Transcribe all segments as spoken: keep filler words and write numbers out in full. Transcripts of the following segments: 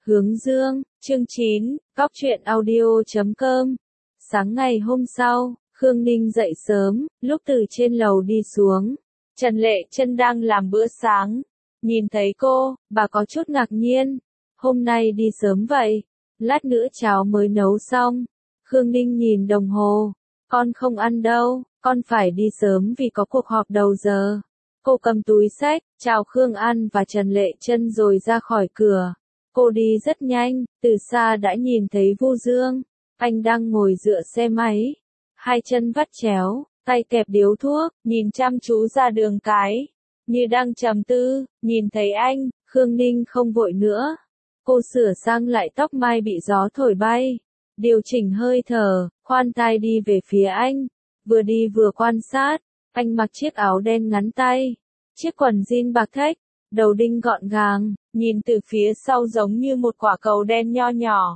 Hướng dương, chương chín, cóc truyện audio chấm com. Sáng ngày hôm sau, Khương Ninh dậy sớm, lúc từ trên lầu đi xuống, Trần Lệ Chân đang làm bữa sáng. Nhìn thấy cô, bà có chút ngạc nhiên. Hôm nay đi sớm vậy, lát nữa cháo mới nấu xong. Khương Ninh nhìn đồng hồ, con không ăn đâu, con phải đi sớm vì có cuộc họp đầu giờ. Cô cầm túi xách, chào Khương An và Trần Lệ Chân rồi ra khỏi cửa. Cô đi rất nhanh, từ xa đã nhìn thấy Vu Dương. Anh đang ngồi dựa xe máy, hai chân vắt chéo, tay kẹp điếu thuốc, nhìn chăm chú ra đường cái, như đang trầm tư. Nhìn thấy anh, Khương Ninh không vội nữa. Cô sửa sang lại tóc mai bị gió thổi bay, điều chỉnh hơi thở, khoan thai đi về phía anh. Vừa đi vừa quan sát, anh mặc chiếc áo đen ngắn tay, chiếc quần jean bạc thách, đầu đinh gọn gàng, nhìn từ phía sau giống như một quả cầu đen nho nhỏ.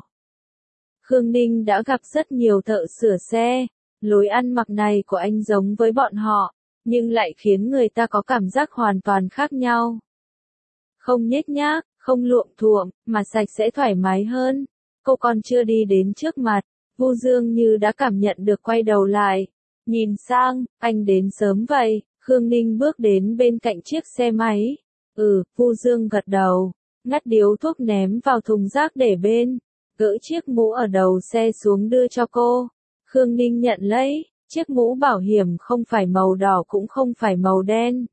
Khương Ninh đã gặp rất nhiều thợ sửa xe, lối ăn mặc này của anh giống với bọn họ, nhưng lại khiến người ta có cảm giác hoàn toàn khác nhau. Không nhếch nhác, không luộm thuộm, mà sạch sẽ thoải mái hơn. Cô còn chưa đi đến trước mặt, Vu Dương như đã cảm nhận được, quay đầu lại, nhìn sang. Anh đến sớm vậy. Khương Ninh bước đến bên cạnh chiếc xe máy. Ừ, Vu Dương gật đầu, ngắt điếu thuốc ném vào thùng rác để bên, gỡ chiếc mũ ở đầu xe xuống đưa cho cô. Khương Ninh nhận lấy, chiếc mũ bảo hiểm không phải màu đỏ cũng không phải màu đen,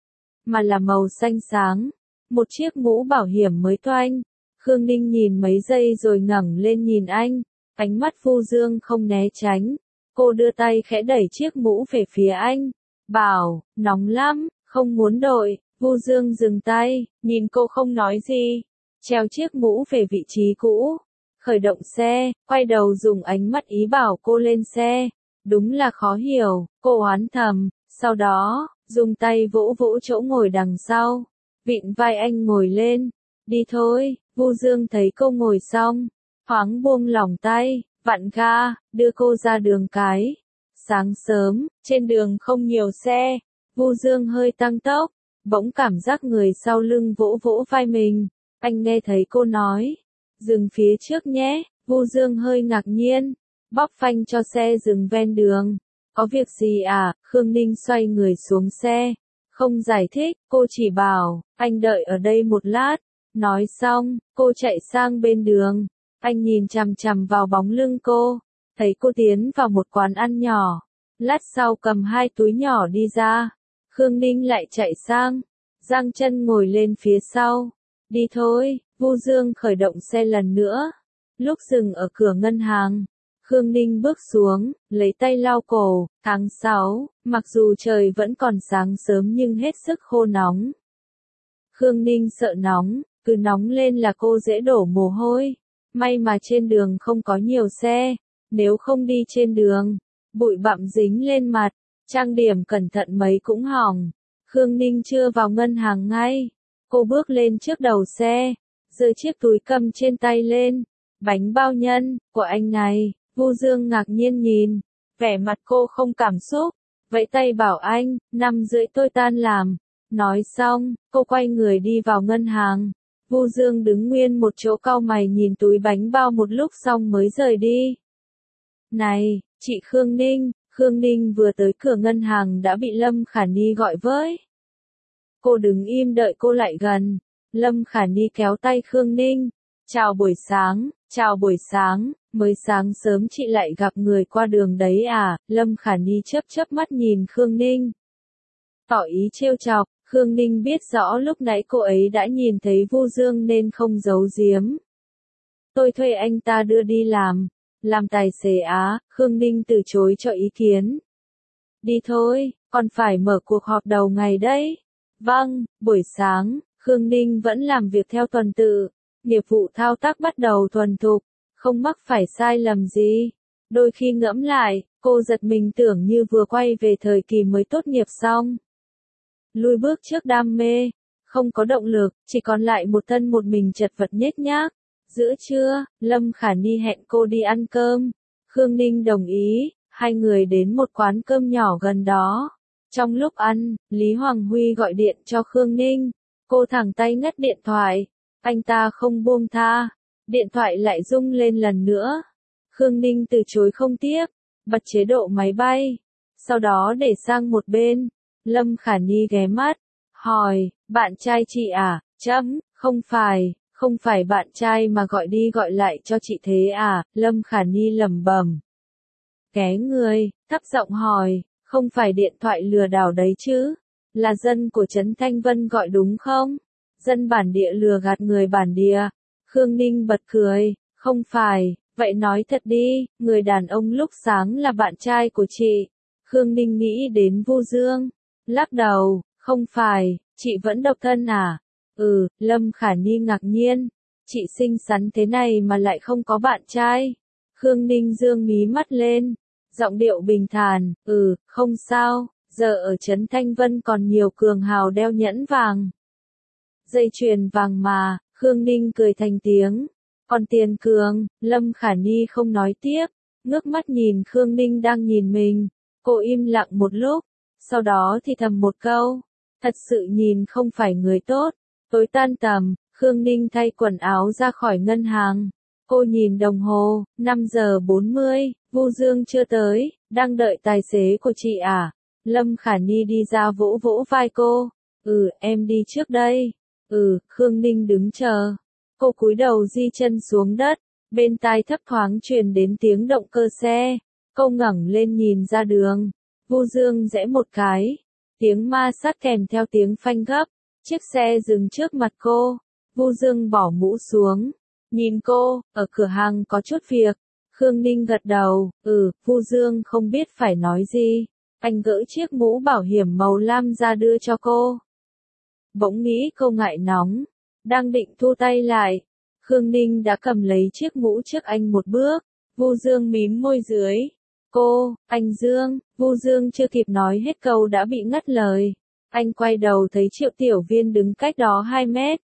mà là màu xanh sáng, một chiếc mũ bảo hiểm mới toanh. Khương Ninh nhìn mấy giây rồi ngẩng lên nhìn anh, ánh mắt Vu Dương không né tránh. Cô đưa tay khẽ đẩy chiếc mũ về phía anh, bảo, nóng lắm, không muốn đội. Vu Dương dừng tay, nhìn cô không nói gì, treo chiếc mũ về vị trí cũ, khởi động xe, quay đầu dùng ánh mắt ý bảo cô lên xe. Đúng là khó hiểu, cô oán thầm, sau đó, dùng tay vỗ vỗ chỗ ngồi đằng sau, vịn vai anh ngồi lên. Đi thôi. Vu Dương thấy cô ngồi xong, thoáng buông lỏng tay, vặn ga, đưa cô ra đường cái. Sáng sớm, trên đường không nhiều xe, Vu Dương hơi tăng tốc, bỗng cảm giác người sau lưng vỗ vỗ vai mình. Anh nghe thấy cô nói, dừng phía trước nhé. Vu Dương hơi ngạc nhiên, bóp phanh cho xe dừng ven đường. Có việc gì à? Khương Ninh xoay người xuống xe, không giải thích, cô chỉ bảo, anh đợi ở đây một lát. Nói xong, cô chạy sang bên đường. Anh nhìn chằm chằm vào bóng lưng cô, thấy cô tiến vào một quán ăn nhỏ, lát sau cầm hai túi nhỏ đi ra. Khương Ninh lại chạy sang, giang chân ngồi lên phía sau. Đi thôi. Vu Dương khởi động xe lần nữa. Lúc dừng ở cửa ngân hàng, Khương Ninh bước xuống, lấy tay lau cổ. Tháng sáu, mặc dù trời vẫn còn sáng sớm nhưng hết sức khô nóng. Khương Ninh sợ nóng, cứ nóng lên là cô dễ đổ mồ hôi. May mà trên đường không có nhiều xe, nếu không đi trên đường, bụi bặm dính lên mặt, trang điểm cẩn thận mấy cũng hỏng. Khương Ninh chưa vào ngân hàng ngay, cô bước lên trước đầu xe, giơ chiếc túi cầm trên tay lên. Bánh bao nhân, của anh này. Vu Dương ngạc nhiên nhìn, vẻ mặt cô không cảm xúc, vẫy tay bảo anh, năm rưỡi tôi tan làm. Nói xong, cô quay người đi vào ngân hàng. Vu Dương đứng nguyên một chỗ cau mày nhìn túi bánh bao một lúc xong mới rời đi. Này, chị Khương Ninh. Khương Ninh vừa tới cửa ngân hàng đã bị Lâm Khả Ni gọi với. Cô đứng im đợi cô lại gần. Lâm Khả Ni kéo tay Khương Ninh. Chào buổi sáng, chào buổi sáng, mới sáng sớm chị lại gặp người qua đường đấy à? Lâm Khả Ni chớp chớp mắt nhìn Khương Ninh, tỏ ý trêu chọc. Khương Ninh biết rõ lúc nãy cô ấy đã nhìn thấy Vu Dương nên không giấu giếm. Tôi thuê anh ta đưa đi làm, làm tài xế á. Khương Ninh từ chối cho ý kiến. Đi thôi, còn phải mở cuộc họp đầu ngày đấy. Vâng. Buổi sáng, Khương Ninh vẫn làm việc theo tuần tự, nghiệp vụ thao tác bắt đầu thuần thục, không mắc phải sai lầm gì. Đôi khi ngẫm lại, cô giật mình tưởng như vừa quay về thời kỳ mới tốt nghiệp xong. Lui bước trước đam mê, không có động lực, chỉ còn lại một thân một mình chật vật nhếch nhác. Giữa trưa, Lâm Khả Ni hẹn cô đi ăn cơm. Khương Ninh đồng ý, hai người đến một quán cơm nhỏ gần đó. Trong lúc ăn, Lý Hoàng Huy gọi điện cho Khương Ninh. Cô thẳng tay ngắt điện thoại. Anh ta không buông tha, Điện thoại lại rung lên lần nữa. Khương Ninh từ chối không tiếp, bật chế độ máy bay, sau đó để sang một bên. Lâm Khả Ni ghé mắt, hỏi, bạn trai chị à? Chấm, không phải, không phải bạn trai mà gọi đi gọi lại cho chị thế à? Lâm Khả Ni lẩm bẩm. Ghé người, thấp giọng hỏi, không phải điện thoại lừa đảo đấy chứ? Là dân của Trấn Thanh Vân gọi đúng không? Dân bản địa lừa gạt người bản địa. Khương Ninh bật cười, không phải, vậy nói thật đi, người đàn ông lúc sáng là bạn trai của chị. Khương Ninh nghĩ đến Vu Dương, lắc đầu, không phải, chị vẫn độc thân à? Ừ, Lâm Khả Ni ngạc nhiên, chị xinh xắn thế này mà lại không có bạn trai. Khương Ninh dương mí mắt lên, giọng điệu bình thản, ừ, không sao, giờ ở Trấn Thanh Vân còn nhiều cường hào đeo nhẫn vàng. Dây chuyền vàng mà, Khương Ninh cười thành tiếng. Còn tiền cường, Lâm Khả Ni không nói tiếp, ngước mắt nhìn Khương Ninh đang nhìn mình. Cô im lặng một lúc, sau đó thì thầm một câu, thật sự nhìn không phải người tốt. Tối tan tầm, Khương Ninh thay quần áo ra khỏi ngân hàng. Cô nhìn đồng hồ, năm giờ bốn mươi, Vu Dương chưa tới, đang đợi tài xế của chị à? Lâm Khả Ni đi ra vỗ vỗ vai cô, ừ, em đi trước đây. Ừ, Khương Ninh đứng chờ. Cô cúi đầu di chân xuống đất, bên tai thấp thoáng truyền đến tiếng động cơ xe. Cô ngẩng lên nhìn ra đường. Vu Dương rẽ một cái, tiếng ma sát kèm theo tiếng phanh gấp, chiếc xe dừng trước mặt cô. Vu Dương bỏ mũ xuống, nhìn cô, ở cửa hàng có chút việc. Khương Ninh gật đầu, ừ, Vu Dương không biết phải nói gì. Anh gỡ chiếc mũ bảo hiểm màu lam ra đưa cho cô. Bỗng nghĩ cô ngại nóng, đang định thu tay lại. Khương Ninh đã cầm lấy chiếc mũ trước anh một bước. Vu Dương mím môi dưới. Cô, anh Dương, Vu Dương chưa kịp nói hết câu đã bị ngắt lời. Anh quay đầu thấy Triệu Tiểu Viên đứng cách đó hai mét.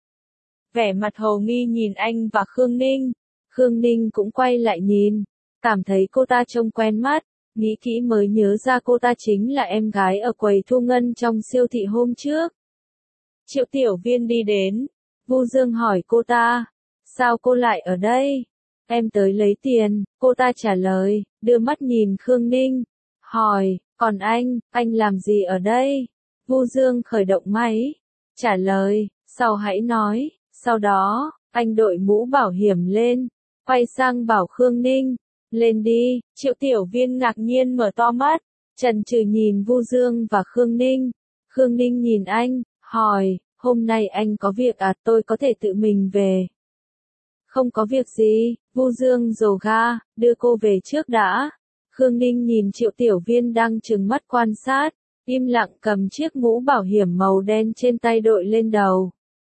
Vẻ mặt hồ nghi nhìn anh và Khương Ninh. Khương Ninh cũng quay lại nhìn, cảm thấy cô ta trông quen mắt, nghĩ kỹ mới nhớ ra cô ta chính là em gái ở quầy thu ngân trong siêu thị hôm trước. Triệu Tiểu Viên đi đến, Vu Dương hỏi cô ta, sao cô lại ở đây? Em tới lấy tiền, cô ta trả lời, đưa mắt nhìn Khương Ninh, hỏi, còn anh, anh làm gì ở đây? Vu Dương khởi động máy, trả lời, sau hãy nói. Sau đó, anh đội mũ bảo hiểm lên, quay sang bảo Khương Ninh, lên đi. Triệu Tiểu Viên ngạc nhiên mở to mắt, chần chừ nhìn Vu Dương và Khương Ninh. Khương Ninh nhìn anh, hỏi, hôm nay anh có việc à? Tôi có thể tự mình về. Không có việc gì, Vu Dương rồ ga, đưa cô về trước đã. Khương Ninh nhìn Triệu Tiểu Viên đang trừng mắt quan sát, im lặng cầm chiếc mũ bảo hiểm màu đen trên tay đội lên đầu.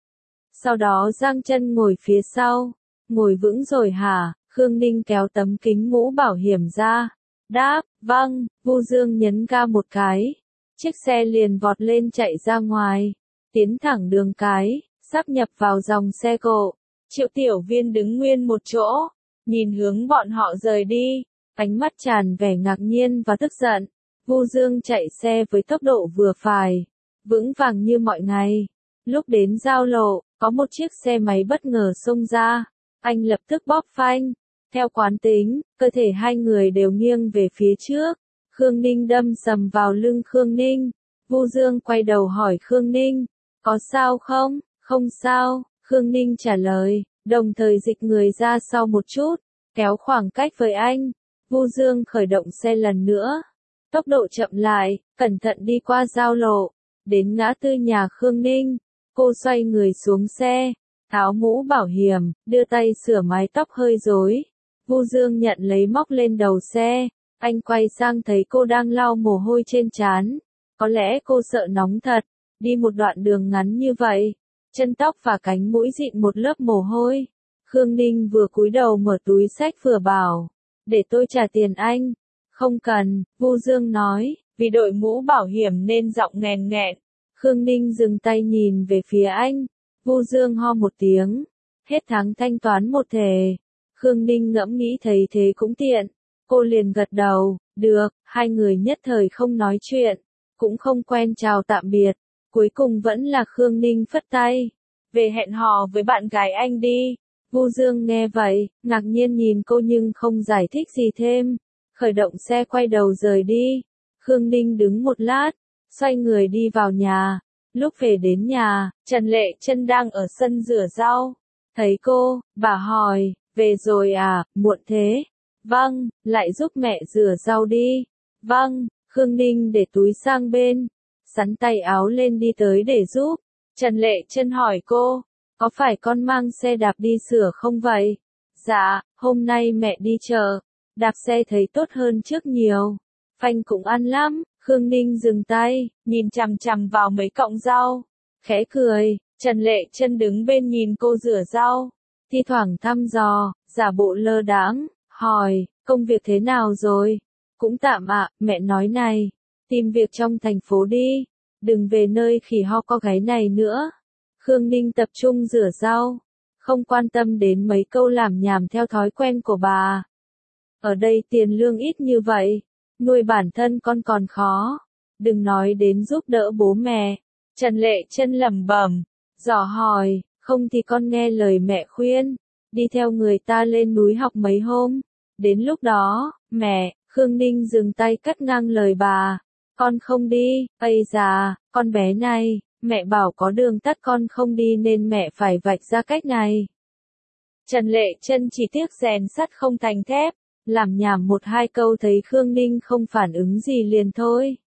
Sau đó giang chân ngồi phía sau, ngồi vững rồi hả? Khương Ninh kéo tấm kính mũ bảo hiểm ra, đáp, vâng. Vu Dương nhấn ga một cái, chiếc xe liền vọt lên chạy ra ngoài, tiến thẳng đường cái, sắp nhập vào dòng xe cộ. Triệu Tiểu Viên đứng nguyên một chỗ, nhìn hướng bọn họ rời đi, ánh mắt tràn vẻ ngạc nhiên và tức giận. Vu Dương chạy xe với tốc độ vừa phải, vững vàng như mọi ngày. Lúc đến giao lộ, có một chiếc xe máy bất ngờ xông ra, anh lập tức bóp phanh. Theo quán tính, cơ thể hai người đều nghiêng về phía trước. Khương Ninh đâm sầm vào lưng Khương Ninh. Vu Dương quay đầu hỏi Khương Ninh, có sao không? Không sao, Khương Ninh trả lời, đồng thời dịch người ra sau một chút, kéo khoảng cách với anh. Vu Dương khởi động xe lần nữa, tốc độ chậm lại, cẩn thận đi qua giao lộ, đến ngã tư nhà Khương Ninh. Cô xoay người xuống xe, tháo mũ bảo hiểm, đưa tay sửa mái tóc hơi rối. Vu Dương nhận lấy móc lên đầu xe, anh quay sang thấy cô đang lau mồ hôi trên trán. Có lẽ cô sợ nóng thật, đi một đoạn đường ngắn như vậy, chân tóc và cánh mũi dịn một lớp mồ hôi. Khương Ninh vừa cúi đầu mở túi xách vừa bảo, để tôi trả tiền anh. Không cần, Vu Dương nói, vì đội mũ bảo hiểm nên giọng nghèn nghẹn. Khương Ninh dừng tay nhìn về phía anh. Vu Dương ho một tiếng, hết tháng thanh toán một thể. Khương Ninh ngẫm nghĩ thấy thế cũng tiện, cô liền gật đầu, được. Hai người nhất thời không nói chuyện, cũng không quen chào tạm biệt. Cuối cùng vẫn là Khương Ninh phất tay, về hẹn hò với bạn gái anh đi. Vu Dương nghe vậy, ngạc nhiên nhìn cô nhưng không giải thích gì thêm. Khởi động xe quay đầu rời đi. Khương Ninh đứng một lát, xoay người đi vào nhà. Lúc về đến nhà, Trần Lệ Chân đang ở sân rửa rau. Thấy cô, bà hỏi, về rồi à, muộn thế. Vâng, lại giúp mẹ rửa rau đi. Vâng, Khương Ninh để túi sang bên, sắn tay áo lên đi tới để giúp. Trần Lệ Chân hỏi cô, có phải con mang xe đạp đi sửa không vậy? Dạ, hôm nay mẹ đi chợ, đạp xe thấy tốt hơn trước nhiều. Phanh cũng ăn lắm. Khương Ninh dừng tay, nhìn chằm chằm vào mấy cọng rau, khẽ cười. Trần Lệ Chân đứng bên nhìn cô rửa rau, thi thoảng thăm dò, giả bộ lơ đãng, hỏi, công việc thế nào rồi? Cũng tạm ạ, mẹ nói này, tìm việc trong thành phố đi, đừng về nơi khỉ ho có gáy này nữa. Khương Ninh tập trung rửa rau, không quan tâm đến mấy câu làm nhảm theo thói quen của bà. Ở đây tiền lương ít như vậy, nuôi bản thân con còn khó, đừng nói đến giúp đỡ bố mẹ. Trần Lệ Chân lẩm bẩm, dò hỏi, không thì con nghe lời mẹ khuyên, đi theo người ta lên núi học mấy hôm. Đến lúc đó, mẹ, Khương Ninh dừng tay cắt ngang lời bà, con không đi. Ây già, con bé này, mẹ bảo có đường tắt con không đi nên mẹ phải vạch ra cách này. Trần Lệ Chân chỉ tiếc rèn sắt không thành thép, làm nhảm một hai câu thấy Khương Ninh không phản ứng gì liền thôi.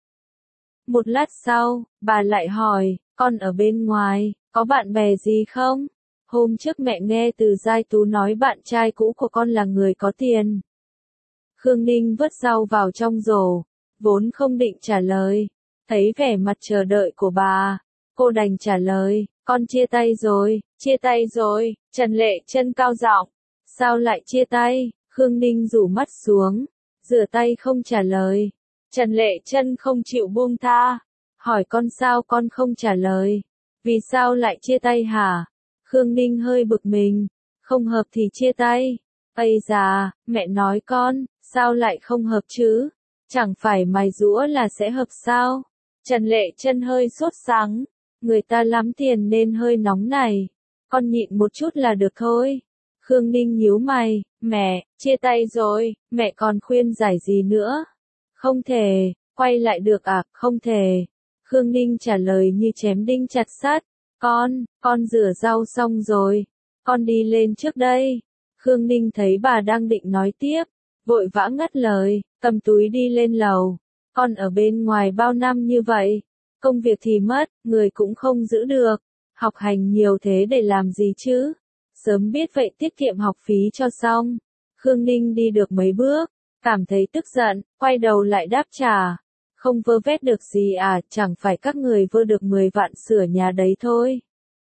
Một lát sau, bà lại hỏi, con ở bên ngoài, có bạn bè gì không? Hôm trước mẹ nghe từ Giai Tú nói bạn trai cũ của con là người có tiền. Khương Ninh vớt rau vào trong rổ, vốn không định trả lời. Thấy vẻ mặt chờ đợi của bà, cô đành trả lời, con chia tay rồi, chia tay rồi. Trần Lệ Chân cao giọng, sao lại chia tay? Khương Ninh rủ mắt xuống, rửa tay không trả lời. Trần Lệ Chân không chịu buông tha, hỏi con sao con không trả lời, vì sao lại chia tay hả? Khương Ninh hơi bực mình, không hợp thì chia tay. Ây già, mẹ nói con, sao lại không hợp chứ? Chẳng phải mài giũa là sẽ hợp sao? Trần Lệ Chân hơi sốt sắng, người ta lắm tiền nên hơi nóng này, con nhịn một chút là được thôi. Khương Ninh nhíu mày, mẹ, chia tay rồi, mẹ còn khuyên giải gì nữa? Không thể, quay lại được à, không thể. Khương Ninh trả lời như chém đinh chặt sắt, con, con rửa rau xong rồi, con đi lên trước đây. Khương Ninh thấy bà đang định nói tiếp, vội vã ngắt lời, cầm túi đi lên lầu. Con ở bên ngoài bao năm như vậy, công việc thì mất, người cũng không giữ được, học hành nhiều thế để làm gì chứ? Sớm biết vậy tiết kiệm học phí cho xong. Khương Ninh đi được mấy bước, cảm thấy tức giận, quay đầu lại đáp trả. Không vơ vét được gì à, chẳng phải các người vơ được mười vạn sửa nhà đấy thôi.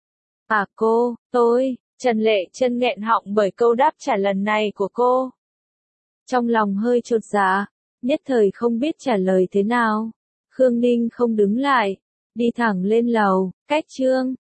À cô, tôi, Trần Lệ Chân nghẹn họng bởi câu đáp trả lần này của cô. Trong lòng hơi chột dạ, nhất thời không biết trả lời thế nào. Khương Ninh không đứng lại, đi thẳng lên lầu, cách Trương